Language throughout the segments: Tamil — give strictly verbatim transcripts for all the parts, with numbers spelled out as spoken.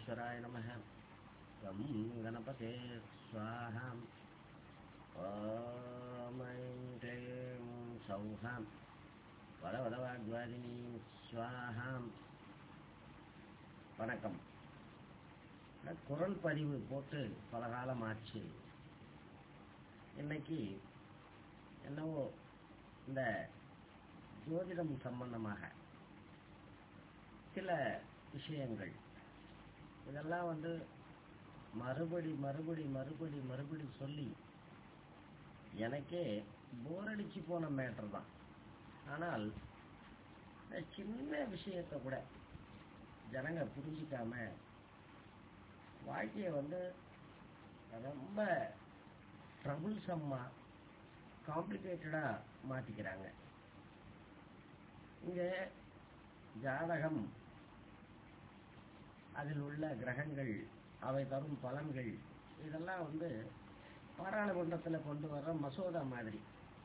विघ्नेश्वराय नमः। गं गणपते स्वाहा। ॐ ऐं क्लीं सौः वरवरवाग्वादिनी स्वाहा. வணக்கம். குரல் பதிவு போட்டு பல காலம் ஆச்சு. இன்னைக்கு என்னவோ இந்த ஜோதிடம் சம்பந்தமாக சில விஷயங்கள் இதெல்லாம் வந்து மறுபடி மறுபடி மறுபடி மறுபடி சொல்லி எனக்கே போர் அடிச்சு போன மேட்டர் தான். ஆனால் சின்ன விஷயத்தை கூட ஜனங்க புரிஞ்சிக்காம வாழ்க்கையை வந்து ரொம்ப ட்ரபுள்சம்மா காம்ப்ளிகேட்டடா மாத்திக்கிறாங்க. இங்க ஜாதகம், அதில் உள்ள கிரகங்கள், அவை தரும் பலன்கள், இதெல்லாம் வந்து பாராளுமன்றத்தில் கொண்டு வர மசோதா மாதிரி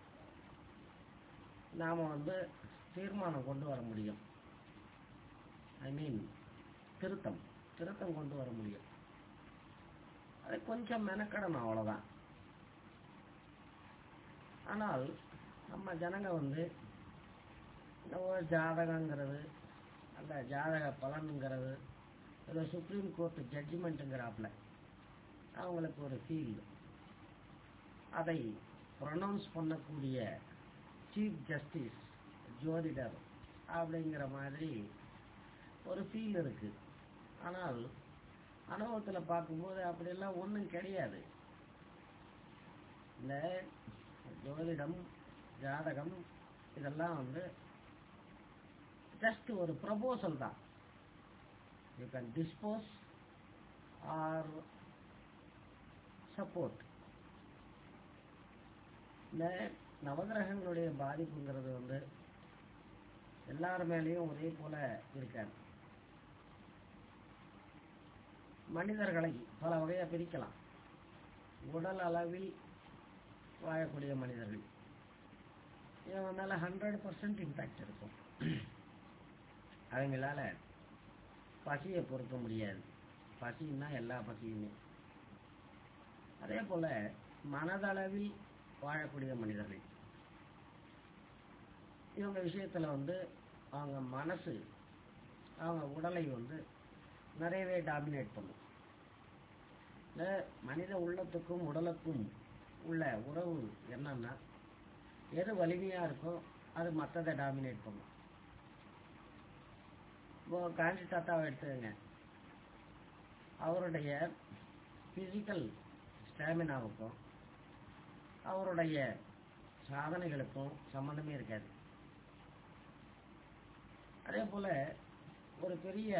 நாம வந்து தீர்மானம் கொண்டு வர முடியும். ஐ மீன் திருத்தம் திருத்தம் கொண்டு வர முடியும். அது கொஞ்சம் மெனக்கடணும், அவ்வளவுதான். ஆனால் நம்ம ஜனங்க வந்து ஜாதகங்கிறது அந்த ஜாதக பலனுங்கிறது ஏதோ சுப்ரீம் கோர்ட் ஜட்ஜ்மெண்ட்டுங்கிறாப்புல அவங்களுக்கு ஒரு ஃபீல். அதை ப்ரொனவுன்ஸ் பண்ணக்கூடிய சீஃப் ஜஸ்டிஸ் ஜோதிடர் அப்படிங்கிற மாதிரி ஒரு ஃபீல் இருக்கு. ஆனால் அனுபவத்தில் பார்க்கும்போது அப்படியெல்லாம் ஒன்றும் கிடையாது. இந்த ஜோதிடம், ஜாதகம் இதெல்லாம் வந்து ஜஸ்ட் ஒரு ப்ரொபோசல் தான். You can dispose or support. இந்த நவகிரகங்களுடைய பாதிப்புங்கிறது வந்து எல்லார் மேலேயும் ஒரே போல இருக்காது. மனிதர்களை பல வகையா பிரிக்கலாம். உடல் அளவில் வாழக்கூடிய மனிதர்கள், இவங்க மேல ஹண்ட்ரட் பர்சன்ட் இம்பாக்ட் இருக்கும். அவங்களால பசியை பொறுக்க முடியாது. பசின்னா எல்லா பசியுமே. அதே போல மனதளவில் வாழக்கூடிய மனிதர்கள், இவங்க விஷயத்துல வந்து அவங்க மனசு அவங்க உடலை வந்து நிறையவே டாமினேட் பண்ணும். இந்த மனித உள்ளத்துக்கும் உடலுக்கும் உள்ள உறவு என்னன்னா, எது வலிமையா இருக்கோ அது மற்றதை டாமினேட் பண்ணும். இப்போ காந்தி தாத்தாவை எடுத்துக்கங்க. அவருடைய பிசிக்கல் ஸ்டாமினாவுக்கும் அவருடைய சாதனைகளுக்கும் சம்பந்தமே இருக்காது. அதே போல ஒரு பெரிய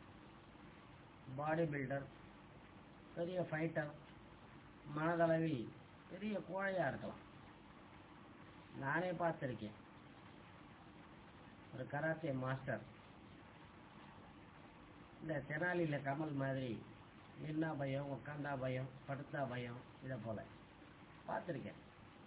பாடி பில்டர், பெரிய ஃபைட்டர், மனதளவில் பெரிய கோழையா இருக்கலாம். நானே பார்த்திருக்கேன். ஒரு கராத்தே மாஸ்டர் இந்த தெனாலியில கமல் மாதிரி நின்னா பயம், உட்காந்தா பயம், படுத்தா பயம், இதை போல பார்த்திருக்கேன்.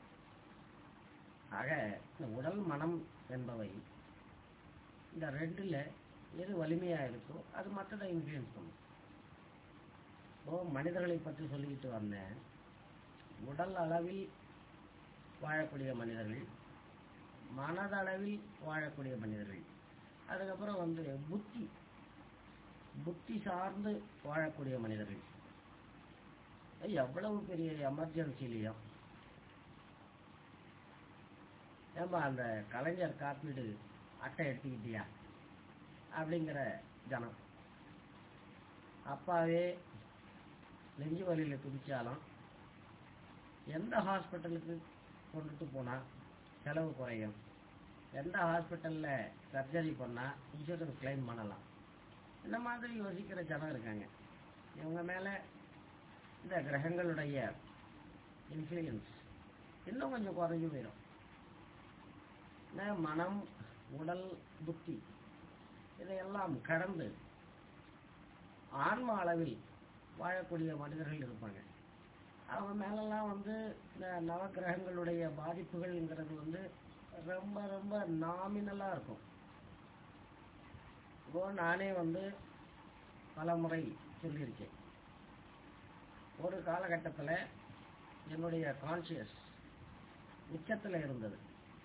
ஆக இந்த உடல் மனம் என்பவை இந்த ரெண்டுல எது வலிமையா இருக்கோ அது மற்றதை இன்ஃப்ளூயன்ஸ் பண்ணும். இப்போ மனிதர்களை பற்றி சொல்லிக்கிட்டு வந்தேன். உடல் அளவில் வாழக்கூடிய மனிதர்கள், மனதளவில் வாழக்கூடிய மனிதர்கள், அதுக்கப்புறம் வந்து புத்தி புத்தி சார்ந்து வாழக்கூடிய மனிதர்கள். எவ்வளவு பெரிய எமர்ஜென்சிலையும் ஏமா அந்த கலைஞர் காப்பீடு அட்டை எடுத்துக்கிட்டியா அப்படிங்கிற ஜனம், அப்பாவே நெஞ்சு வலியில குதிச்சாலும் எந்த ஹாஸ்பிட்டலுக்கு கொண்டுட்டு போனா செலவு குறையும், எந்த ஹாஸ்பிட்டல்ல சர்ஜரி பண்ணா இன்சூரன்ஸ் கிளைம் பண்ணலாம், இந்த மாதிரி யோசிக்கிற ஜனம் இருக்காங்க. இவங்க மேல இந்த கிரகங்களுடைய இன்ஃப்ளூயன்ஸ் இன்னும் கொஞ்சம் குறைஞ்சு போயிடும். மனம், உடல், புத்தி இதையெல்லாம் கடந்து ஆன்ம அளவில் வாழக்கூடிய மனிதர்கள் இருப்பாங்க. அவங்க மேலெல்லாம் வந்து இந்த நவகிரகங்களுடைய பாதிப்புகள்ங்கிறது வந்து ரொம்ப ரொம்ப நாமினலா இருக்கும். இப்போ நானே வந்து பல முறை சொல்லியிருக்கேன். ஒரு காலகட்டத்தில் என்னுடைய கான்சியஸ் உச்சத்தில் இருந்தது.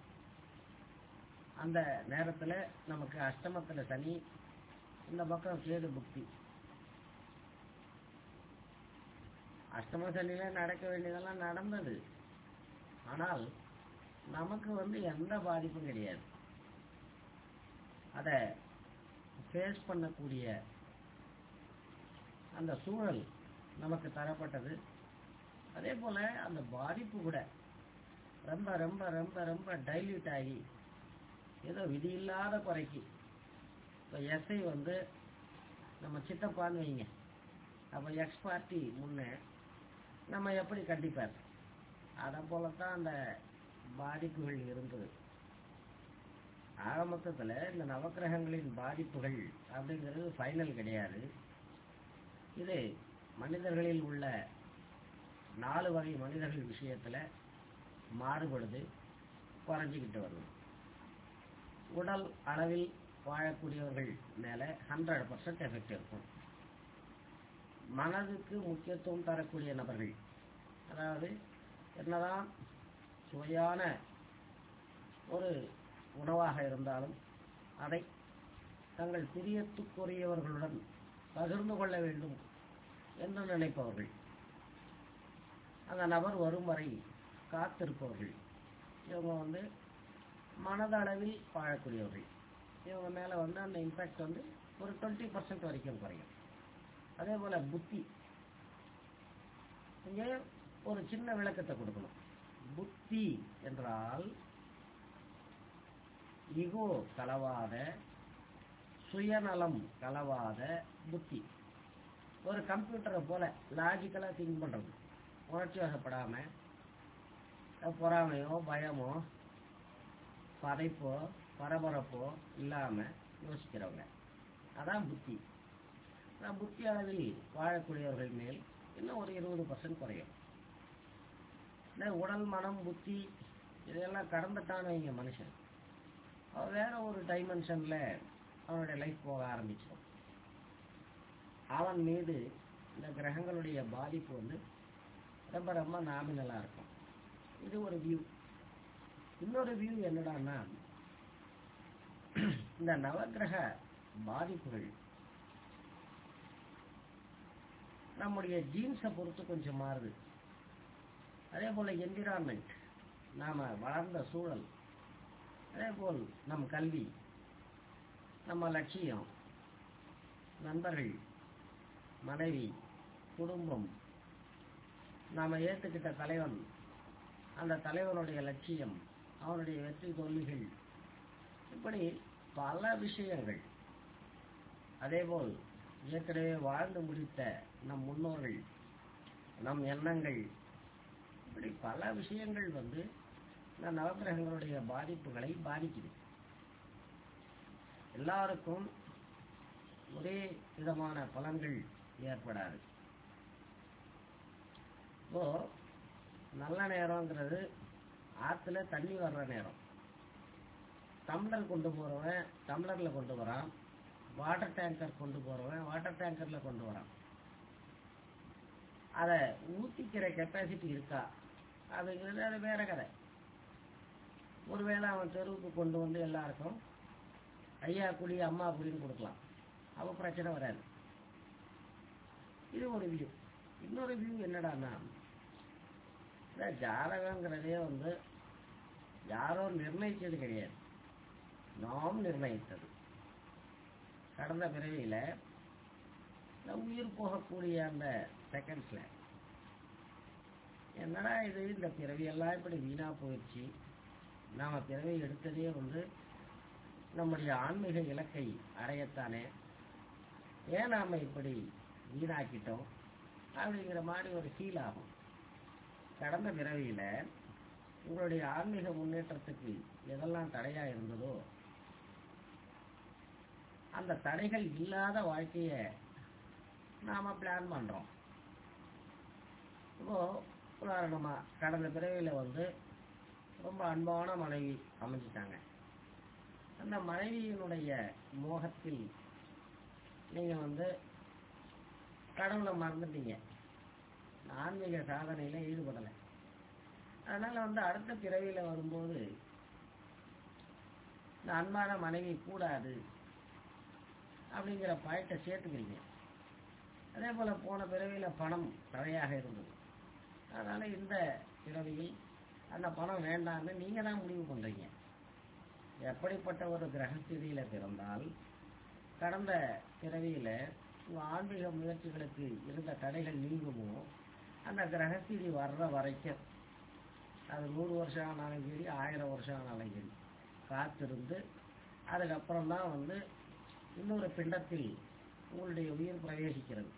அந்த நேரத்தில் நமக்கு அஷ்டமத்தில் சனி, இந்த பக்கம் கேது புக்தி. அஷ்டம சனியில நடக்க வேண்டியதெல்லாம் நடந்தது. ஆனால் நமக்கு வந்து எந்த பாதிப்பும் கிடையாது. அதை ஃபேஸ் பண்ணக்கூடிய அந்த சூழல் நமக்கு தரப்பட்டது. அதே போல் அந்த பாதிப்பு கூட ரொம்ப ரொம்ப ரொம்ப ரொம்ப டைல்யூட் ஆகி ஏதோ விதி இல்லாத குறைக்கு. இப்போ எஸ்ஐ வந்து நம்ம சித்தப்பான்னு வைங்க, அப்போ எக்ஸ் பார்ட்டி முன்னே நம்ம எப்படி கண்டிப்பார், அதை போலத்தான் அந்த பாதிப்புகள் இருந்தது. ஆக மொத்தத்தில் இந்த நவக்கிரகங்களின் பாதிப்புகள் அப்படிங்கிறது ஃபைனல் கிடையாது. இது மனிதர்களில் உள்ள நாலு வகை மனிதர்கள் விஷயத்தில் மாறுபடுது, குறைஞ்சிக்கிட்டு வருது. உடல் அளவில் வாழக்கூடியவர்கள் மேலே ஹண்ட்ரட் பர்சன்ட் எஃபெக்ட் இருக்கும். மனதுக்கு முக்கியத்துவம் தரக்கூடிய நபர்கள், அதாவது என்னதான் சுவையான ஒரு உணவாக இருந்தாலும் அதை தங்கள் பிரியத்துக்குரியவர்களுடன் பகிர்ந்து கொள்ள வேண்டும் என்று நினைப்பவர்கள், அந்த நபர் வரும் வரை காத்திருப்பவர்கள், இவங்க வந்து மனதளவில் வாழக்கூடியவர்கள். இவங்க மேலே வந்து அந்த இம்பேக்ட் வந்து ஒரு டுவெண்ட்டி பர்சன்ட் வரைக்கும் குறையும். அதே போல் புத்தி, இங்கே ஒரு சின்ன விளக்கத்தை கொடுக்கணும். புத்தி என்றால் ஈகோ கலவாத, சுயநலம் கலவாத புத்தி. ஒரு கம்ப்யூட்டரை போல லாஜிக்கலாக திங்க் பண்ணுறது, உணர்ச்சி வசப்படாமல் பொறாமையோ பயமோ பதைப்போ பரபரப்போ இல்லாமல் யோசிக்கிறவங்க, அதான் புத்தி. புத்தி அளவில் வாழக்கூடியவர்கள் மேல் இன்னும் ஒரு இருபது பர்சன்ட் குறையும். இந்த உடல் மனம் புத்தி இதையெல்லாம் கடந்துட்டான்னு வைங்க மனுஷன், அவன் வேற ஒரு டைமென்ஷனில் அவனுடைய லைஃப் போக ஆரம்பிச்சிடும். அவன் மீது இந்த கிரகங்களுடைய பாதிப்பு வந்து ரொம்ப ரொம்ப நாமினலாக இருக்கும். இது ஒரு வியூ. இன்னொரு வியூ என்னடான்னா, இந்த நவக்கிரக பாதிப்புகள் நம்முடைய ஜீன்ஸை பொறுத்து கொஞ்சம் மாறுது. அதே போல் என்விரான்மெண்ட், நாம் வளர்ந்த சூழல், அதே போல் நம் கல்வி, நம்ம லட்சியம், நண்பர்கள், மனைவி, குடும்பம், நாம் ஏற்றுக்கிட்ட தலைவன், அந்த தலைவனுடைய லட்சியம், அவனுடைய வெற்றி தோல்விகள், இப்படி பல விஷயங்கள். அதேபோல் ஏற்கனவே வாழ்ந்து முடித்த நம் முன்னோர்கள், நம் எண்ணங்கள், இப்படி பல விஷயங்கள் வந்து இந்த நவக்கிரகங்களுடைய பாதிப்புகளை பாதிக்குது. எல்லாருக்கும் ஒரே விதமான பலன்கள் ஏற்படாது. இப்போ நல்ல நேரங்கிறது ஆற்றுல தண்ணி வர்ற நேரம். டம்ளர் கொண்டு போகிறவன் டம்ளரில் கொண்டு வரான், வாட்டர் டேங்கர் கொண்டு போகிறவன் வாட்டர் டேங்கரில் கொண்டு வரான். அதை ஊற்றிக்கிற கெப்பாசிட்டி இருக்கா அப்படிங்கிறது அது வேற கதை. ஒருவேளை அவன் தெருவுக்கு கொண்டு வந்து எல்லாருக்கும் ஐயா குடி அம்மா குடின்னு கொடுக்கலாம், அவன் பிரச்சனை வராது. இது ஒரு வியூ. இன்னொரு வியூ என்னடான்னா, இந்த ஜாதகங்கிறதே வந்து யாரோ நிர்ணயித்தது கிடையாது, நாம் நிர்ணயித்தது. கடந்த பிறவியில் உயிர் போகக்கூடிய அந்த செகண்ட்ஸில் என்னடா இது, இந்த பிறவியெல்லாம் இப்படி வீணாக போயிடுச்சு, நாம் பிறவி எடுத்ததே வந்து நம்முடைய ஆன்மீக இலக்கை அடையத்தானே, ஏன் நாம் இப்படி வீணாக்கிட்டோம் அப்படிங்கிற மாதிரி ஒரு ஃபீல் ஆகும். கடந்த பிறவியில் உங்களுடைய ஆன்மீக முன்னேற்றத்துக்கு எதெல்லாம் தடையாக இருந்ததோ அந்த தடைகள் இல்லாத வாழ்க்கையை நாம் பிளான் பண்ணுறோம். இப்போது உதாரணமாக கடந்த பிறவியில் வந்து ரொம்ப அன்பான மனைவி அமைஞ்சிட்டாங்க. அந்த மனைவியினுடைய மோகத்தில் நீங்கள் வந்து கடவுளை மறந்துட்டீங்க, ஆன்மீக சாதனையில் ஈடுபடலை. அதனால் வந்து அடுத்த பிறவியில் வரும்போது இந்த அன்பான மனைவி கூடாது அப்படிங்கிற பாயிண்ட்டை சேர்த்துக்கிறீங்க. அதே போல் போன பிறவியில் பணம் தடையாக இருந்தது, அதனால் இந்த பிறவியில் அந்த பணம் வேண்டான்னு நீங்கள் தான் முடிவு பண்ணுறீங்க. எப்படிப்பட்ட ஒரு கிரகஸ்திதியில் பிறந்தால் கடந்த பிறவியில் உங்கள் ஆன்மீக முயற்சிகளுக்கு இருந்த தடைகள் நீங்குமோ, அந்த கிரகஸ்திதி வர்ற வரைக்கும், அது நூறு வருஷம் ஆனாலும் சரி, ஆயிரம் வருஷம் ஆனாலும் சரி, காத்திருந்து அதுக்கப்புறம் தான் வந்து இன்னொரு பிண்டத்தில் உங்களுடைய உயிர் பிரவேசிக்கிறது.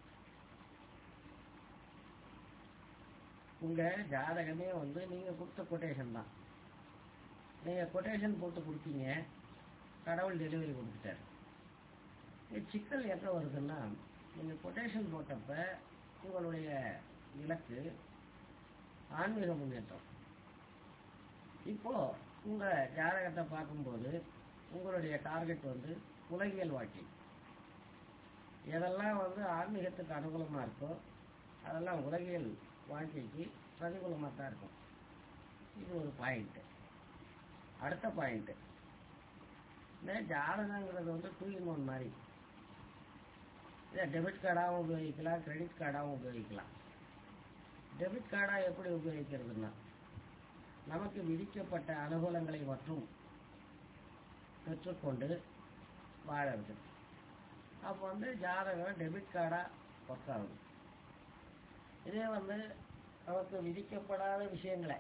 உங்கள் ஜாதகமே வந்து நீங்கள் கொடுத்த கொட்டேஷன் தான். நீங்கள் கொட்டேஷன் போட்டு கொடுத்தீங்க, கடவுள் டெலிவரி கொடுத்துட்டார். சிக்கல் எப்போ வருதுன்னா, நீங்கள் கொட்டேஷன் போட்டப்ப உங்களுடைய இலக்கு ஆன்மீக முன்னேற்றம். இப்போது உங்கள் ஜாதகத்தை பார்க்கும்போது உங்களுடைய டார்கெட் வந்து உலகியல் வாழ்க்கை. எதெல்லாம் வந்து ஆன்மீகத்துக்கு அனுகூலமாக இருக்கோ அதெல்லாம் உலகியல் வாழ்க்கைக்கு பிரதிகூலமாக தான் இருக்கும். இது ஒரு பாயிண்ட்டு. அடுத்த பாயிண்ட்டு, இந்த ஜாதகங்கிறது வந்து டூ இன் ஒன் மாதிரி. இதை டெபிட் கார்டாகவும் உபயோகிக்கலாம், கிரெடிட் கார்டாகவும் உபயோகிக்கலாம். டெபிட் கார்டாக எப்படி உபயோகிக்கிறதுனா, நமக்கு விதிக்கப்பட்ட அனுகூலங்களை மட்டும் பெற்றுக்கொண்டு வாழறது. அப்போ வந்து ஜாதகம் டெபிட் கார்டாக ஒர்க் ஆகுது. இதே வந்து நமக்கு விதிக்கப்படாத விஷயங்களை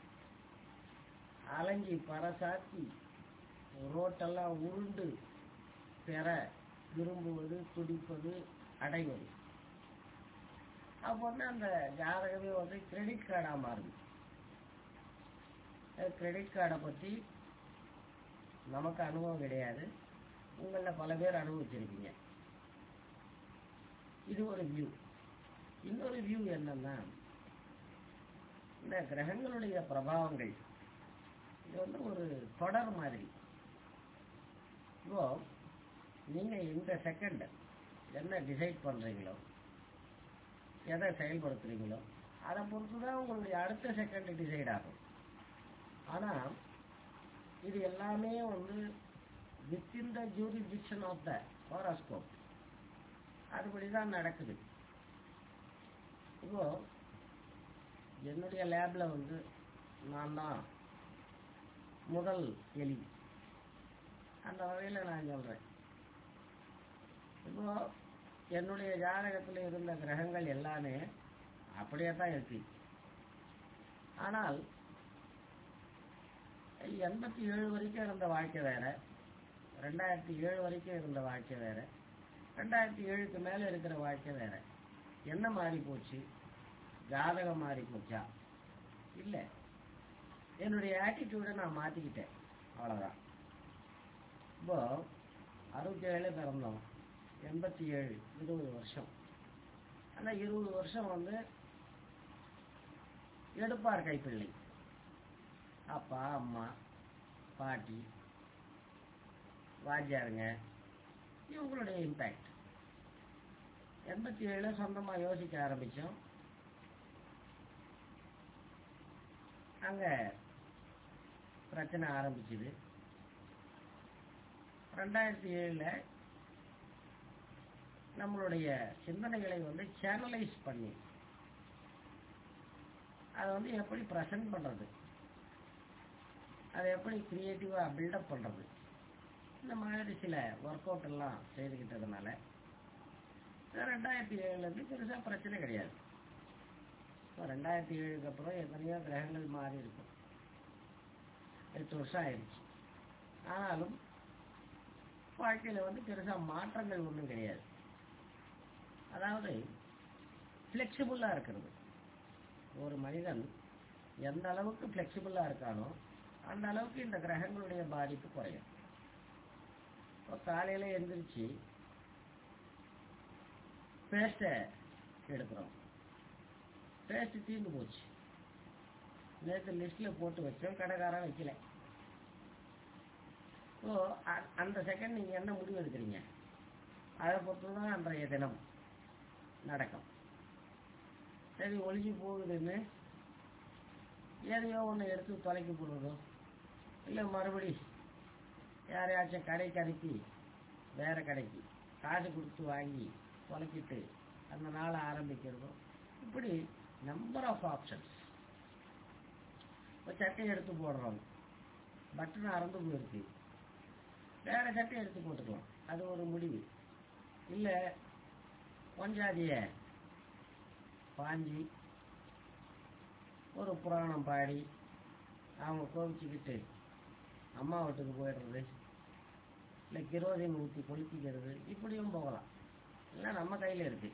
அலைஞ்சி பறசாத்தி ரோட்டெல்லாம் உருண்டு பெற விரும்புவது, துடிப்பது, அடைவது, அப்போ வந்து அந்த ஜாதகமே வந்து கிரெடிட் கார்டாக மாறுது. கிரெடிட் கார்டை பற்றி நமக்கு அனுபவம் கிடையாது, உங்களில் பல பேர் அனுபவிச்சிருக்கீங்க. இது ஒரு வியூ. இன்னொரு வியூ என்னன்னா, இந்த கிரகங்களுடைய பிரபாவங்கள் இது வந்து ஒரு தொடர் மாதிரி. இப்போ நீங்கள் இந்த செகண்ட் என்ன டிசைட் பண்ணுறீங்களோ, எதை செயல்படுத்துகிறீங்களோ, அதை பொறுத்து தான் உங்களுடைய அடுத்த செகண்ட் டிசைட் ஆகும். ஆனால் இது எல்லாமே வந்து within the jurisdiction of the horoscope, அதுபடி தான் நடக்குது. இப்போ என்னுடைய லேபில் வந்து நான் தான் முதல் எலி, அந்த வகையில் நான் சொல்கிறேன். இப்போ என்னுடைய ஜாதகத்தில் இருந்த கிரகங்கள் எல்லாமே அப்படியே தான் இருக்கு. ஆனால் எண்பத்தி ஏழு வரைக்கும் இருந்த வாழ்க்கை வேற, ரெண்டாயிரத்தி ஏழு வரைக்கும் இருந்த வாழ்க்கை வேற, ரெண்டாயிரத்தி ஏழுக்கு மேலே இருக்கிற வாழ்க்கை வேற. என்ன மாறி போச்சு? ஜாதகம் மாறி போச்சா? இல்லை, என்னுடைய ஆட்டிடியூடை நான் மாற்றிக்கிட்டேன், அவ்வளோதான். இப்போ அறுபத்தி ஏழு பிறந்தோம், எண்பத்தி ஏழு இருபது வருஷம். ஆனால் இருபது வருஷம் வந்து எடுப்பார் கைப்பிள்ளை, அப்பா அம்மா பாட்டி வாத்தியாருங்க, இவங்களுடைய இம்பேக்ட். எண்பத்தி ஏழு சொந்தமாக யோசிக்க ஆரம்பித்தோம். அங்கே பிரச்சனை ஆரம்பிச்சுது. ரெண்டாயிரத்தி ஏழில் நம்மளுடைய சிந்தனைகளை வந்து சேனலைஸ் பண்ணி அதை வந்து எப்படி ப்ரெசென்ட் பண்ணுறது, அதை எப்படி க்ரியேட்டிவாக பில்டப் பண்ணுறது, இந்த மாதிரி சில ஒர்க் அவுட் எல்லாம் செய்துக்கிட்டதுனால ரெண்டாயிரத்தி ஏழுலேருந்து பெருசாக பிரச்சனை கிடையாது. இப்போ ரெண்டாயிரத்தி ஏழுக்கு அப்புறம் எத்தனையோ கிரகங்கள் மாறி இருக்கும், எட்டு வருஷம் ஆயிடுச்சு. ஆனாலும் வாழ்க்கையில் வந்து பெருசாக மாற்றங்கள் ஒன்றும் கிடையாது. அதாவது ஃப்ளெக்சிபிளாக இருக்கிறது. ஒரு மனிதன் எந்த அளவுக்கு ஃப்ளெக்சிபிளாக இருக்கானோ அந்த அளவுக்கு இந்த கிரகங்களுடைய பாதிப்பு குறையும். இப்போ காலையில் எழுந்திரிச்சு பேஸ்ட்டை எடுக்கிறோம், பேஸ்ட்டு தீர்ந்து போச்சு, நேற்று லிஸ்ட்டில் போட்டு வச்சோம், கடைக்காரன் வைக்கல. ஸோ அந்த செகண்ட் நீங்கள் என்ன முடிவு எடுக்கிறீங்க, அதை பொறுத்து தான் அன்றைய தினம். நடக்கும். சரி, ஒளிஞ்சு போகுதுன்னு எதையோ ஒன்று எடுத்து தொலைக்கி போடுறதோ, இல்லை மறுபடி யாரையாச்சும் கடைக்கு அனுப்பி வேற கடைக்கு காசு கொடுத்து வாங்கி தொலைக்கிட்டு அந்த நாளை ஆரம்பிக்கிறதோ, இப்படி நம்பர் ஆஃப் ஆப்ஷன்ஸ். இப்போ சட்டை எடுத்து போடுறோம், பட்டன் அறந்து போயிருக்கு, வேற சட்டை எடுத்து போட்டுக்கலாம், அது ஒரு முடிவு. இல்லை பொஞ்சாதிய பாஞ்சி ஒரு புராணம் பாடி அவங்க கோவிச்சுக்கிட்டு அம்மா வீட்டுக்கு போயிடுறது, இல்லை கிரோதின் ஊற்றி கொளுத்திக்கிறது, இப்படியும் போகலாம். இல்லை நம்ம கையில் இருக்கு.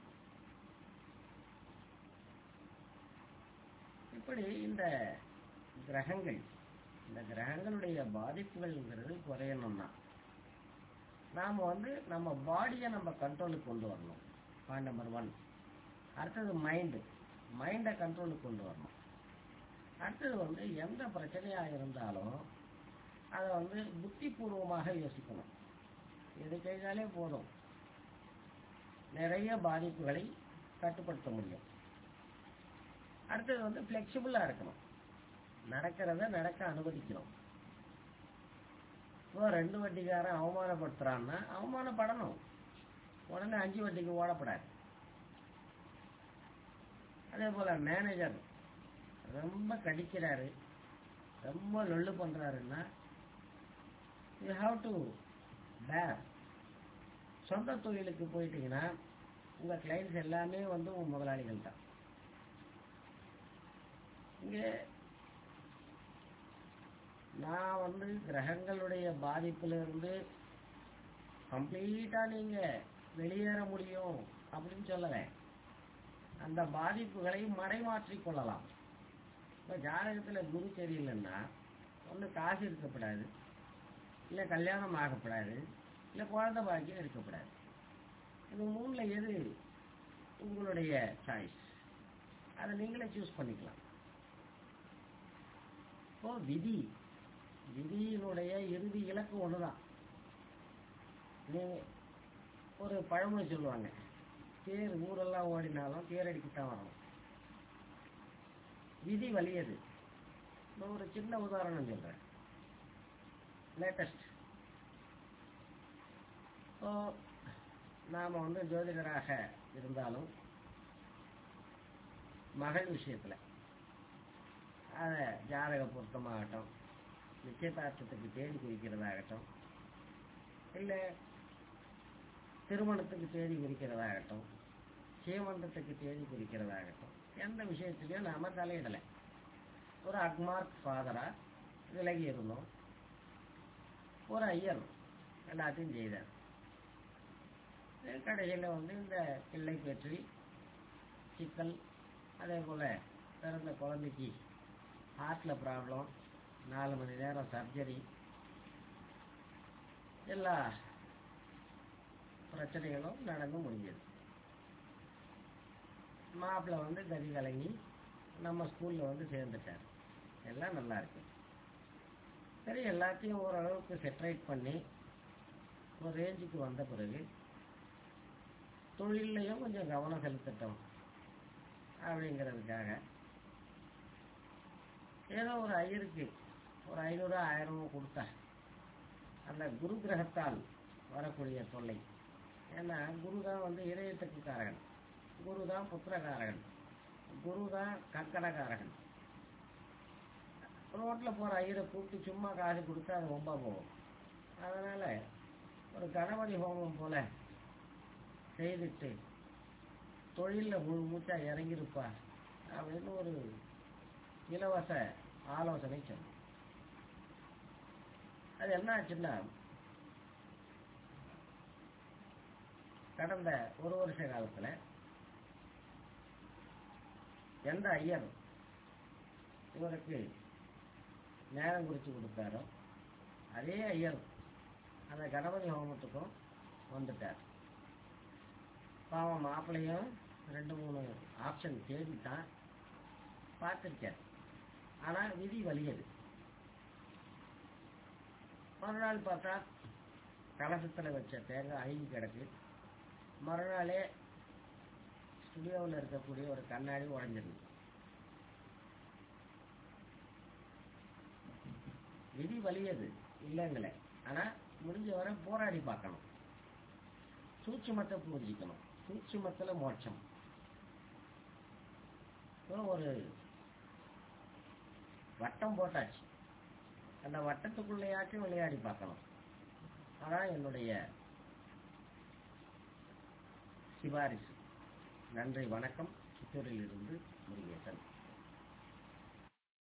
இப்படி இந்த கிரகங்கள் இந்த கிரகங்களுடைய பாதிப்புகள்ங்கிறது குறையணும்னா நாம் வந்து நம்ம பாடியை நம்ம கண்ட்ரோலுக்கு கொண்டு வரணும். Point number one. அடுத்தது மைண்டு மைண்டை கண்ட்ரோலுக்கு கொண்டு வரணும். அடுத்தது வந்து எந்த பிரச்சனையாக இருந்தாலும் அதை வந்து புத்திபூர்வமாக யோசிக்கணும். எது செய்தாலே போதும் நிறைய பாதிப்புகளை கட்டுப்படுத்த முடியும். அடுத்தது வந்து ஃப்ளெக்சிபிளாக இருக்கணும். நடக்கிறத நடக்க அனுமதிக்கணும். இப்போ ரெண்டு வட்டிக்காரன் அவமானப்படுத்துறான்னா அவமானப்படணும், உடனே அஞ்சு வட்டிக்கு ஓடப்படாது. அதே போல மேனேஜர் ரொம்ப கடிக்கிறாரு, ரொம்ப லொல்லு பண்றாருன்னா யூ ஹாவ் டு பேர். சொந்த தொழிலுக்கு போயிட்டீங்கன்னா உங்க கிளைண்ட்ஸ் எல்லாமே வந்து உங்க முதலாளிகள் தான். இங்கே நான் வந்து கிரகங்களுடைய பாதிப்பிலிருந்து கம்ப்ளீட்டா நீங்க வெளியேற முடியும் அப்படின்னு சொல்லலை. அந்த பாதிப்புகளை மறைமாற்றிக் கொள்ளலாம். இப்போ ஜாதகத்தில் குரு சரியில்லைன்னா ஒன்று காசு இருக்கப்படாது, இல்லை கல்யாணம் ஆகப்படாது, இல்லை குழந்தை பாக்கியம் இருக்கப்படாது. இது மூணில் எது உங்களுடைய சாய்ஸ், அதை நீங்களே சூஸ் பண்ணிக்கலாம். இப்போ விதி விதியினுடைய இறுதி இலக்கு ஒன்று தான். நீ ஒரு பழமொழி சொல்லுவாங்க, தேர் ஊரெல்லாம் ஓடினாலும் தேரடிக்குத்தான் வரணும். விதி வலியது. நான் ஒரு சின்ன உதாரணம் சொல்றேன், லேட்டஸ்ட். இப்போ நாம வந்து ஜோதிடராக இருந்தாலும் மகள் விஷயத்துல அதை ஜாதக பொருத்தமாகட்டும், நிச்சயதார்த்தத்துக்கு தேதி குறிக்கிறதாகட்டும், இல்லை திருமணத்துக்கு தேதி குறிக்கிறதாகட்டும், சீமந்தத்துக்கு தேதி குறிக்கிறதாகட்டும், எந்த விஷயத்துலையும் நாம தலையிடலை. ஒரு அக்மார்க் ஃபாதரா விலகி இருந்தோம். ஒரு ஐயர் எல்லாத்தையும் செய்தார். கடைசியில் வந்து இந்த பிள்ளை பற்றி சிக்கல், அதே போல பிறந்த குழந்தைக்கு ஹார்ட்ல ப்ராப்ளம், நாலு மணி நேரம் சர்ஜரி, எல்லா பிரச்சனைகளும் நடந்து முடிஞ்சது. மாப்பிள்ளை வந்து கதி கலங்கி நம்ம ஸ்கூல்ல வந்து சேர்ந்துட்டார். எல்லாம் நல்லா இருக்கு. சரி, எல்லாத்தையும் ஓரளவுக்கு செட்டரைட் பண்ணி ஒரு ரேஞ்சுக்கு வந்த பிறகு தொழிலையும் கொஞ்சம் கவனம் செலுத்தட்டும் அப்படிங்கிறதுக்காக ஏதோ ஒரு ஐயருக்கு ஒரு ஐநூறு ஆயிரமோ கொடுத்தா அந்த குரு கிரகத்தால் வரக்கூடிய தொல்லை. ஏன்னா குரு தான் வந்து இதயத்துக்கு காரகன், குரு தான் புத்திரகாரகன், குரு தான் கக்கடகாரகன். ரோட்ல போற ஐயரை கூப்பிட்டு சும்மா காசு கொடுத்தா அது ரொம்ப போகும். அதனால ஒரு கணபதி ஹோமம் போல செய்துட்டு தொழிலில் முழு மூச்சா இறங்கியிருப்பா அப்படின்னு ஒரு இலவச ஆலோசனை சொன்னோம். அது என்ன ஆச்சுன்னா, கடந்த ஒரு வருஷ காலத்துல எந்த ஐயர் இவருக்கு நேரம் குறிச்சு கொடுத்தாரோ அதே ஐயர் அந்த கணபதி ஹோமத்துக்கும் வந்துட்டார். பாவம் மாப்பிள்ளையும் ரெண்டு மூணு ஆப்ஷன் தேடித்தான் பார்த்துருக்கார். ஆனால் விதி வலியது. மறுநாள் பார்த்தா கலசத்தில் வச்ச தேங்காய் அழுகி கிடக்கு. மறுநாளே ஸ்டுடியோவில் இருக்கக்கூடிய ஒரு கண்ணாடி உடைஞ்சிருக்கு. விதி வலியது இல்லைங்களே, ஆனால் முடிஞ்ச வரை போராடி பார்க்கணும். சூட்சுமத்தை புரிஞ்சிக்கணும். சூட்சுமத்தில் மோட்சம். ஒரு வட்டம் போட்டாச்சு, அந்த வட்டத்துக்குள்ளேயாச்சும் விளையாடி பார்க்கணும். அதான் என்னுடைய சிபாரிசு. நன்றி, வணக்கம். சித்தூரில் இருந்து முருகேசன்.